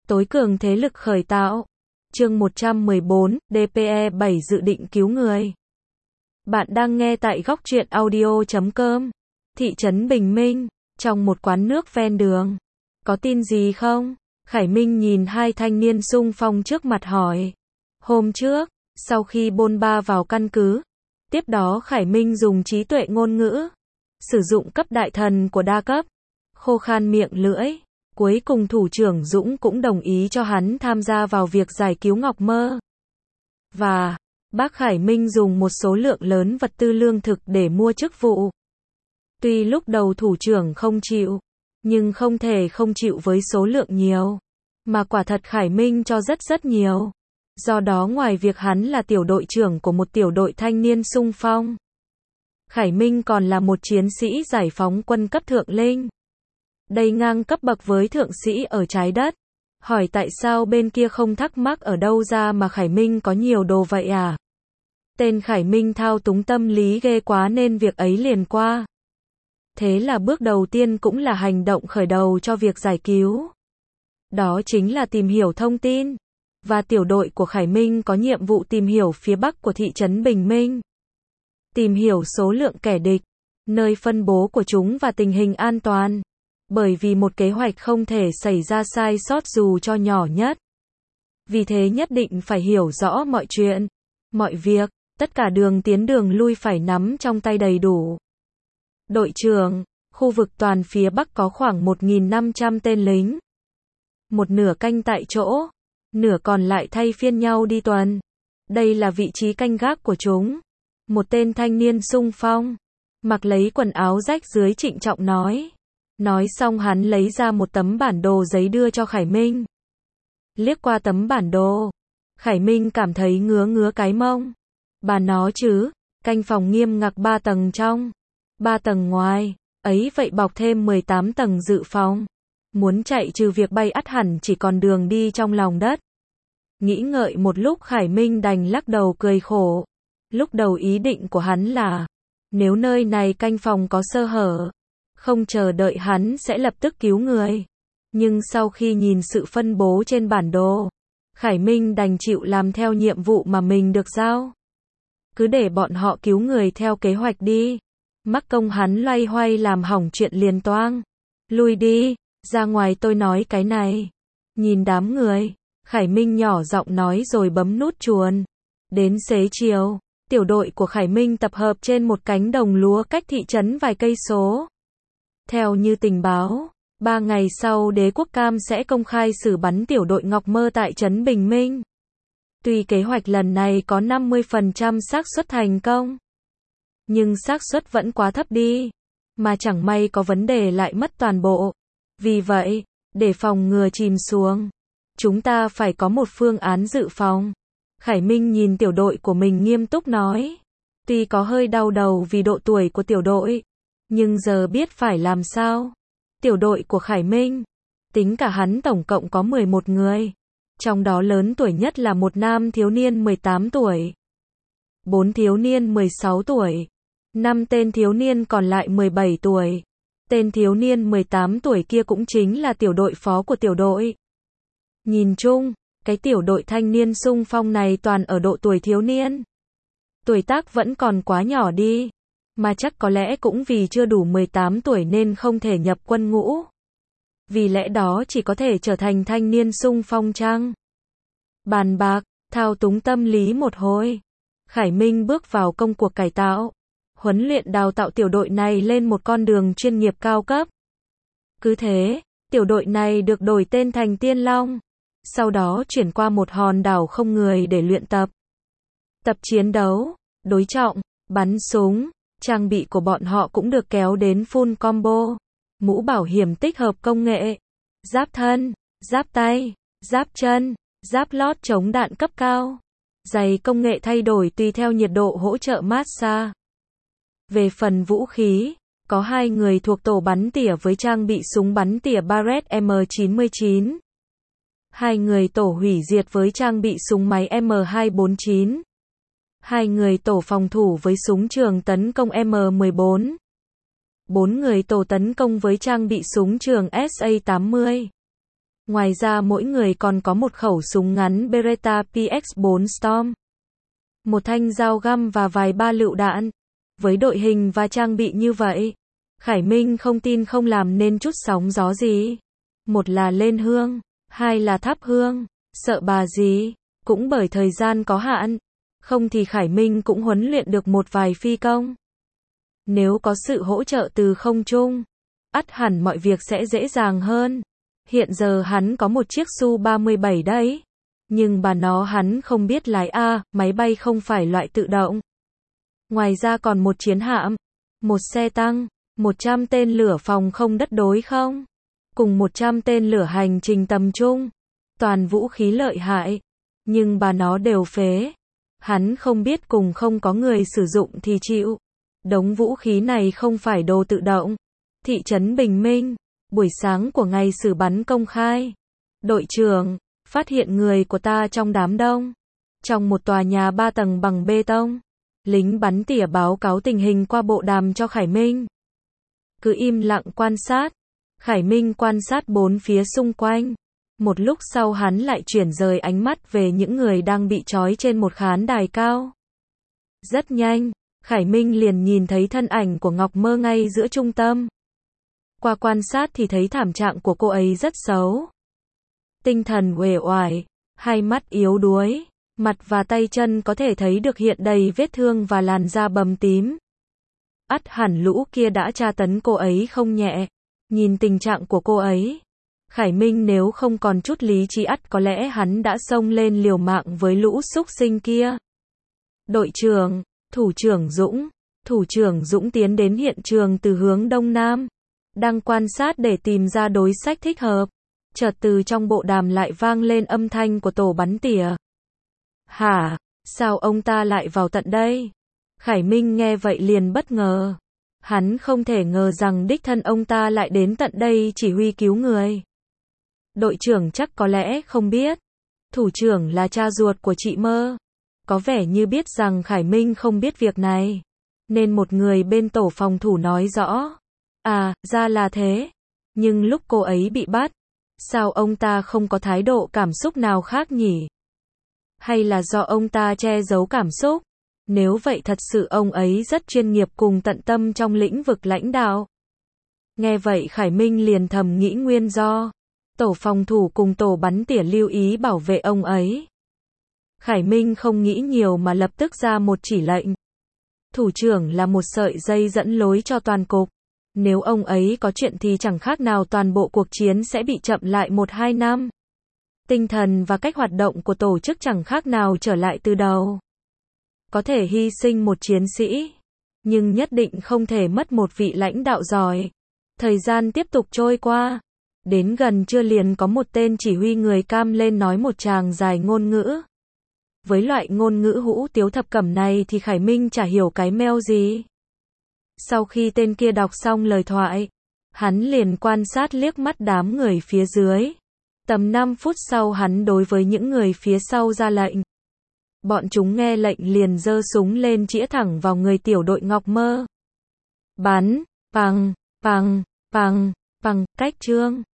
Tối cường thế lực khởi tạo. Chương 114, DPE 7 dự định cứu người. Bạn đang nghe tại góc truyện audio.com. Thị trấn Bình Minh, trong một quán nước ven đường. Có tin gì không? Khải Minh nhìn hai thanh niên xung phong trước mặt hỏi. Hôm trước, sau khi bôn ba vào căn cứ, tiếp đó Khải Minh dùng trí tuệ ngôn ngữ, sử dụng cấp đại thần của đa cấp, khô khan miệng lưỡi. Cuối cùng thủ trưởng Dũng cũng đồng ý cho hắn tham gia vào việc giải cứu Ngọc Mơ. Và, bác Khải Minh dùng một số lượng lớn vật tư lương thực để mua chức vụ. Tuy lúc đầu thủ trưởng không chịu, nhưng không thể không chịu với số lượng nhiều. Mà quả thật Khải Minh cho rất nhiều. Do đó ngoài việc hắn là tiểu đội trưởng của một tiểu đội thanh niên xung phong, Khải Minh còn là một chiến sĩ giải phóng quân cấp thượng linh. Đây ngang cấp bậc với thượng sĩ ở trái đất. Hỏi tại sao bên kia không thắc mắc ở đâu ra mà Khải Minh có nhiều đồ vậy à? Tên Khải Minh thao túng tâm lý ghê quá nên việc ấy liền qua. Thế là bước đầu tiên cũng là hành động khởi đầu cho việc giải cứu. Đó chính là tìm hiểu thông tin. Và tiểu đội của Khải Minh có nhiệm vụ tìm hiểu phía bắc của thị trấn Bình Minh. Tìm hiểu số lượng kẻ địch, nơi phân bố của chúng và tình hình an toàn. Bởi vì một kế hoạch không thể xảy ra sai sót dù cho nhỏ nhất. Vì thế nhất định phải hiểu rõ mọi chuyện, mọi việc, tất cả đường tiến đường lui phải nắm trong tay đầy đủ. Đội trưởng, khu vực toàn phía Bắc có khoảng 1.500 tên lính. Một nửa canh tại chỗ, nửa còn lại thay phiên nhau đi tuần. Đây là vị trí canh gác của chúng. Một tên thanh niên xung phong, mặc lấy quần áo rách dưới trịnh trọng nói. Nói xong hắn lấy ra một tấm bản đồ giấy đưa cho Khải Minh. Liếc qua tấm bản đồ, Khải Minh cảm thấy ngứa cái mông. Bà nó chứ, canh phòng nghiêm ngặt 3 tầng trong, 3 tầng ngoài, ấy vậy bọc thêm 18 tầng dự phòng. Muốn chạy trừ việc bay ắt hẳn chỉ còn đường đi trong lòng đất. Nghĩ ngợi một lúc Khải Minh đành lắc đầu cười khổ. Lúc đầu ý định của hắn là, nếu nơi này canh phòng có sơ hở, không chờ đợi hắn sẽ lập tức cứu người. Nhưng sau khi nhìn sự phân bố trên bản đồ, Khải Minh đành chịu làm theo nhiệm vụ mà mình được giao. Cứ để bọn họ cứu người theo kế hoạch đi. Mắc công hắn loay hoay làm hỏng chuyện liền toang. Lui đi, ra ngoài tôi nói cái này. Nhìn đám người, Khải Minh nhỏ giọng nói rồi bấm nút chuồn. Đến xế chiều, tiểu đội của Khải Minh tập hợp trên một cánh đồng lúa cách thị trấn vài cây số. Theo như tình báo, 3 ngày sau Đế quốc Cam sẽ công khai xử bắn tiểu đội Ngọc Mơ tại trấn Bình Minh. Tuy kế hoạch lần này có 50% xác suất thành công, nhưng xác suất vẫn quá thấp đi, mà chẳng may có vấn đề lại mất toàn bộ. Vì vậy, để phòng ngừa chìm xuống, chúng ta phải có một phương án dự phòng. Khải Minh nhìn tiểu đội của mình nghiêm túc nói. Tuy có hơi đau đầu vì độ tuổi của tiểu đội, nhưng giờ biết phải làm sao. Tiểu đội của Khải Minh, tính cả hắn tổng cộng có 11 người. Trong đó lớn tuổi nhất là một nam thiếu niên 18 tuổi, 4 thiếu niên 16 tuổi, 5 tên thiếu niên còn lại 17 tuổi. Tên thiếu niên 18 tuổi kia cũng chính là tiểu đội phó của tiểu đội. Nhìn chung, cái tiểu đội thanh niên xung phong này toàn ở độ tuổi thiếu niên. Tuổi tác vẫn còn quá nhỏ đi. Mà chắc có lẽ cũng vì chưa đủ 18 tuổi nên không thể nhập quân ngũ. Vì lẽ đó chỉ có thể trở thành thanh niên xung phong chăng? Bàn bạc, thao túng tâm lý một hồi. Khải Minh bước vào công cuộc cải tạo, huấn luyện đào tạo tiểu đội này lên một con đường chuyên nghiệp cao cấp. Cứ thế, tiểu đội này được đổi tên thành Tiên Long. Sau đó chuyển qua một hòn đảo không người để luyện tập. Tập chiến đấu, đối trọng, bắn súng. Trang bị của bọn họ cũng được kéo đến full combo. Mũ bảo hiểm tích hợp công nghệ, giáp thân, giáp tay, giáp chân, giáp lót chống đạn cấp cao. Giày công nghệ thay đổi tùy theo nhiệt độ hỗ trợ massage. Về phần vũ khí, có 2 người thuộc tổ bắn tỉa với trang bị súng bắn tỉa Barrett M99. 2 người tổ hủy diệt với trang bị súng máy M249. 2 người tổ phòng thủ với súng trường tấn công M14. 4 người tổ tấn công với trang bị súng trường SA-80. Ngoài ra mỗi người còn có một khẩu súng ngắn Beretta PX-4 Storm, một thanh dao găm và vài ba lựu đạn. Với đội hình và trang bị như vậy, Khải Minh không tin không làm nên chút sóng gió gì. Một là lên hương, hai là thắp hương, sợ bà gì, cũng bởi thời gian có hạn. Không thì Khải Minh cũng huấn luyện được một vài phi công. Nếu có sự hỗ trợ từ không trung, ắt hẳn mọi việc sẽ dễ dàng hơn. Hiện giờ hắn có một chiếc Su-37 đấy. Nhưng bà nó hắn không biết lái máy bay không phải loại tự động. Ngoài ra còn một chiến hạm, một xe tăng, 100 tên lửa phòng không đất đối không, cùng 100 tên lửa hành trình tầm trung. Toàn vũ khí lợi hại, nhưng bà nó đều phế. Hắn không biết cùng không có người sử dụng thì chịu. Đống vũ khí này không phải đồ tự động. Thị trấn Bình Minh, buổi sáng của ngày xử bắn công khai. Đội trưởng, phát hiện người của ta trong đám đông. Trong một tòa nhà 3 tầng bằng bê tông. Lính bắn tỉa báo cáo tình hình qua bộ đàm cho Khải Minh. Cứ im lặng quan sát. Khải Minh quan sát bốn phía xung quanh. Một lúc sau hắn lại chuyển rời ánh mắt về những người đang bị trói trên một khán đài cao. Rất nhanh, Khải Minh liền nhìn thấy thân ảnh của Ngọc Mơ ngay giữa trung tâm. Qua quan sát thì thấy thảm trạng của cô ấy rất xấu. Tinh thần uể oải, hai mắt yếu đuối, mặt và tay chân có thể thấy được hiện đầy vết thương và làn da bầm tím. Ắt hẳn lũ kia đã tra tấn cô ấy không nhẹ. Nhìn tình trạng của cô ấy, Khải Minh nếu không còn chút lý trí ắt có lẽ hắn đã xông lên liều mạng với lũ súc sinh kia. Đội trưởng, Thủ trưởng Dũng tiến đến hiện trường từ hướng đông nam, đang quan sát để tìm ra đối sách thích hợp. Chợt từ trong bộ đàm lại vang lên âm thanh của tổ bắn tỉa. Hả, sao ông ta lại vào tận đây? Khải Minh nghe vậy liền bất ngờ. Hắn không thể ngờ rằng đích thân ông ta lại đến tận đây chỉ huy cứu người. Đội trưởng chắc có lẽ không biết. Thủ trưởng là cha ruột của chị Mơ. Có vẻ như biết rằng Khải Minh không biết việc này. Nên một người bên tổ phòng thủ nói rõ. À, ra là thế. Nhưng lúc cô ấy bị bắt, sao ông ta không có thái độ cảm xúc nào khác nhỉ? Hay là do ông ta che giấu cảm xúc? Nếu vậy thật sự ông ấy rất chuyên nghiệp cùng tận tâm trong lĩnh vực lãnh đạo. Nghe vậy Khải Minh liền thầm nghĩ nguyên do. Tổ phòng thủ cùng tổ bắn tỉa lưu ý bảo vệ ông ấy. Khải Minh không nghĩ nhiều mà lập tức ra một chỉ lệnh. Thủ trưởng là một sợi dây dẫn lối cho toàn cục. Nếu ông ấy có chuyện thì chẳng khác nào toàn bộ cuộc chiến sẽ bị chậm lại 1-2 năm. Tinh thần và cách hoạt động của tổ chức chẳng khác nào trở lại từ đầu. Có thể hy sinh một chiến sĩ, nhưng nhất định không thể mất một vị lãnh đạo giỏi. Thời gian tiếp tục trôi qua. Đến gần trưa liền có một tên chỉ huy người cam lên nói một tràng dài ngôn ngữ. Với loại ngôn ngữ hũ tiếu thập cẩm này thì Khải Minh chả hiểu cái meo gì. Sau khi tên kia đọc xong lời thoại, hắn liền quan sát liếc mắt đám người phía dưới. Tầm 5 phút sau hắn đối với những người phía sau ra lệnh. Bọn chúng nghe lệnh liền giơ súng lên chĩa thẳng vào người tiểu đội Ngọc Mơ. Bắn, bằng, cách chương.